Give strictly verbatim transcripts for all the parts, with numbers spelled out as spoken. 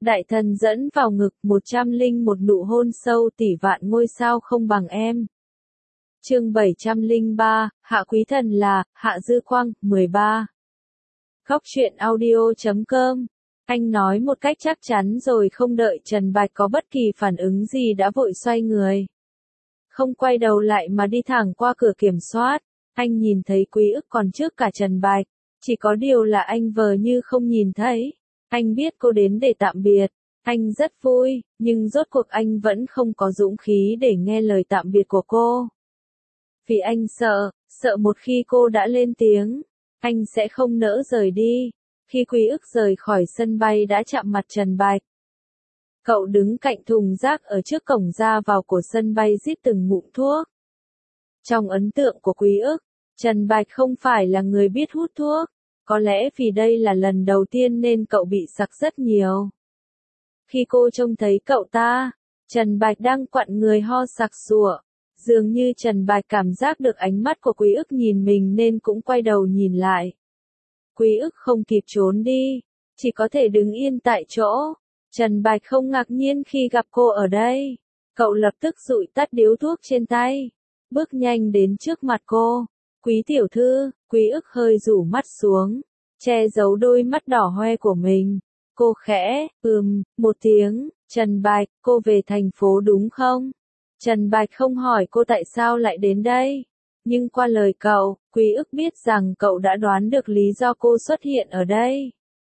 Đại thần dẫn vào ngực, một trăm linh một nụ hôn sâu tỷ vạn ngôi sao không bằng em. Chương bảy trăm lẻ ba, Hạ Quý Thần là, Hạ Dư Quang, mười ba. Góc truyện audio chấm com. Anh nói một cách chắc chắn rồi không đợi Trần Bạch có bất kỳ phản ứng gì đã vội xoay người. Không quay đầu lại mà đi thẳng qua cửa kiểm soát. Anh nhìn thấy Quý Ức còn trước cả Trần Bạch. Chỉ có điều là anh vờ như không nhìn thấy. Anh biết cô đến để tạm biệt. Anh rất vui, nhưng rốt cuộc anh vẫn không có dũng khí để nghe lời tạm biệt của cô. Vì anh sợ, sợ một khi cô đã lên tiếng, anh sẽ không nỡ rời đi. Khi Quý Ức rời khỏi sân bay đã chạm mặt Trần Bạch. Cậu đứng cạnh thùng rác ở trước cổng ra vào của sân bay rít từng ngụm thuốc. Trong ấn tượng của Quý Ức, Trần Bạch không phải là người biết hút thuốc. Có lẽ vì đây là lần đầu tiên nên cậu bị sặc rất nhiều. Khi cô trông thấy cậu ta, Trần Bạch đang quặn người ho sặc sụa. Dường như Trần Bạch cảm giác được ánh mắt của Quý Ức nhìn mình nên cũng quay đầu nhìn lại. Quý Ức không kịp trốn đi, chỉ có thể đứng yên tại chỗ. Trần Bạch không ngạc nhiên khi gặp cô ở đây. Cậu lập tức dụi tắt điếu thuốc trên tay, bước nhanh đến trước mặt cô. Quý tiểu thư, Quý Ức hơi rủ mắt xuống, che giấu đôi mắt đỏ hoe của mình. Cô khẽ, ừm, một tiếng. Trần Bạch, cô về thành phố đúng không? Trần Bạch không hỏi cô tại sao lại đến đây. Nhưng qua lời cậu, Quý Ức biết rằng cậu đã đoán được lý do cô xuất hiện ở đây.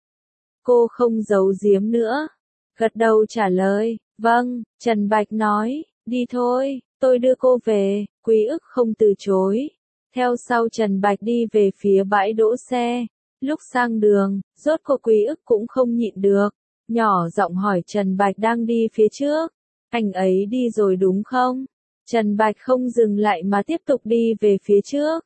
Cô không giấu giếm nữa. Gật đầu trả lời, vâng. Trần Bạch nói, đi thôi, tôi đưa cô về. Quý Ức không từ chối. Theo sau Trần Bạch đi về phía bãi đỗ xe. Lúc sang đường, rốt cuộc Quý Ức cũng không nhịn được. Nhỏ giọng hỏi Trần Bạch đang đi phía trước. Anh ấy đi rồi đúng không? Trần Bạch không dừng lại mà tiếp tục đi về phía trước.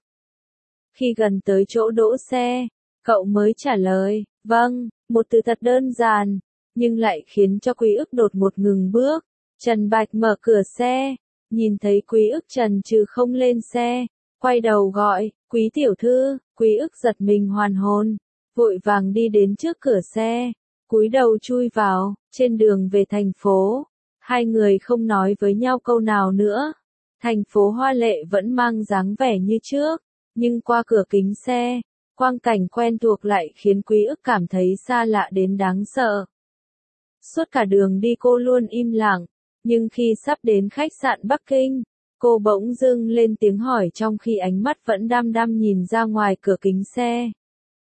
Khi gần tới chỗ đỗ xe, cậu mới trả lời, vâng, một từ thật đơn giản, nhưng lại khiến cho Quý Ức đột ngột ngừng bước. Trần Bạch mở cửa xe, nhìn thấy Quý Ức chần chừ không lên xe, quay đầu gọi, Quý tiểu thư. Quý Ức giật mình hoàn hồn, vội vàng đi đến trước cửa xe, cúi đầu chui vào. Trên đường về thành phố, hai người không nói với nhau câu nào nữa. Thành phố hoa lệ vẫn mang dáng vẻ như trước, nhưng qua cửa kính xe, quang cảnh quen thuộc lại khiến Quý Ức cảm thấy xa lạ đến đáng sợ. Suốt cả đường đi cô luôn im lặng, nhưng khi sắp đến khách sạn Bắc Kinh, cô bỗng dưng lên tiếng hỏi trong khi ánh mắt vẫn đăm đăm nhìn ra ngoài cửa kính xe.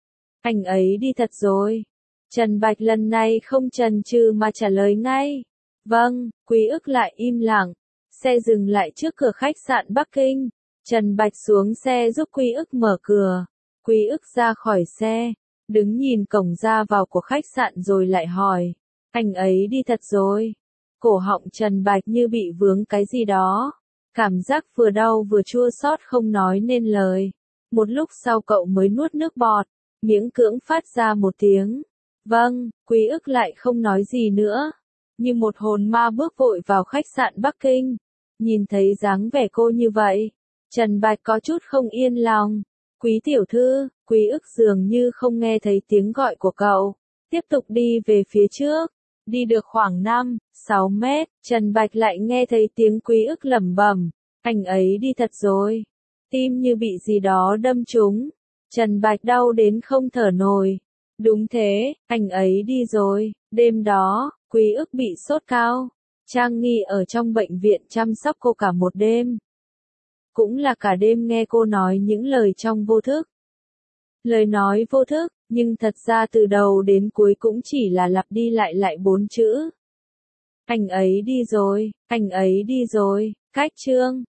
Anh ấy đi thật rồi. Trần Bạch lần này không chần chừ mà trả lời ngay. Vâng. Quý Ức lại im lặng. Xe dừng lại trước cửa khách sạn Bắc Kinh. Trần Bạch xuống xe giúp Quý Ức mở cửa. Quý Ức ra khỏi xe, đứng nhìn cổng ra vào của khách sạn rồi lại hỏi. Anh ấy đi thật rồi. Cổ họng Trần Bạch như bị vướng cái gì đó. Cảm giác vừa đau vừa chua xót không nói nên lời. Một lúc sau cậu mới nuốt nước bọt, miễn cưỡng phát ra một tiếng. Vâng. Quý Ức lại không nói gì nữa. Như một hồn ma bước vội vào khách sạn Bắc Kinh. Nhìn thấy dáng vẻ cô như vậy, Trần Bạch có chút không yên lòng. Quý tiểu thư. Quý Ức dường như không nghe thấy tiếng gọi của cậu, tiếp tục đi về phía trước. Đi được khoảng năm, sáu mét, Trần Bạch lại nghe thấy tiếng Quý Ức lẩm bẩm. Anh ấy đi thật rồi. Tim như bị gì đó đâm trúng. Trần Bạch đau đến không thở nổi. Đúng thế, anh ấy đi rồi. Đêm đó, Quý Ức bị sốt cao. Trang Nghi ở trong bệnh viện chăm sóc cô cả một đêm. Cũng là cả đêm nghe cô nói những lời trong vô thức. Lời nói vô thức, nhưng thật ra từ đầu đến cuối cũng chỉ là lặp đi lại lại bốn chữ. Anh ấy đi rồi, anh ấy đi rồi. Cách chương